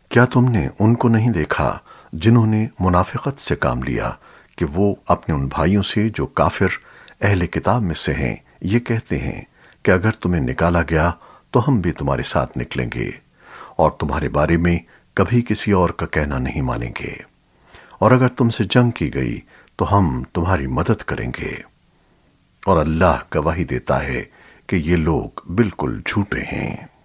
क्या तुमने उनको नहीं देखा जिन्होंने मुनाफिकत से काम लिया कि वो अपने उन भाइयों से जो काफिर अहले किताब में से हैं ये कहते हैं कि अगर तुम्हें निकाला गया तो हम भी तुम्हारे साथ निकलेंगे और तुम्हारे बारे में कभी किसी और का कहना नहीं मानेंगे, और अगर तुमसे जंग की गई तो हम तुम्हारी मदद करेंगे। और अल्लाह गवाही देता है कि ये लोग बिल्कुल झूठे हैं।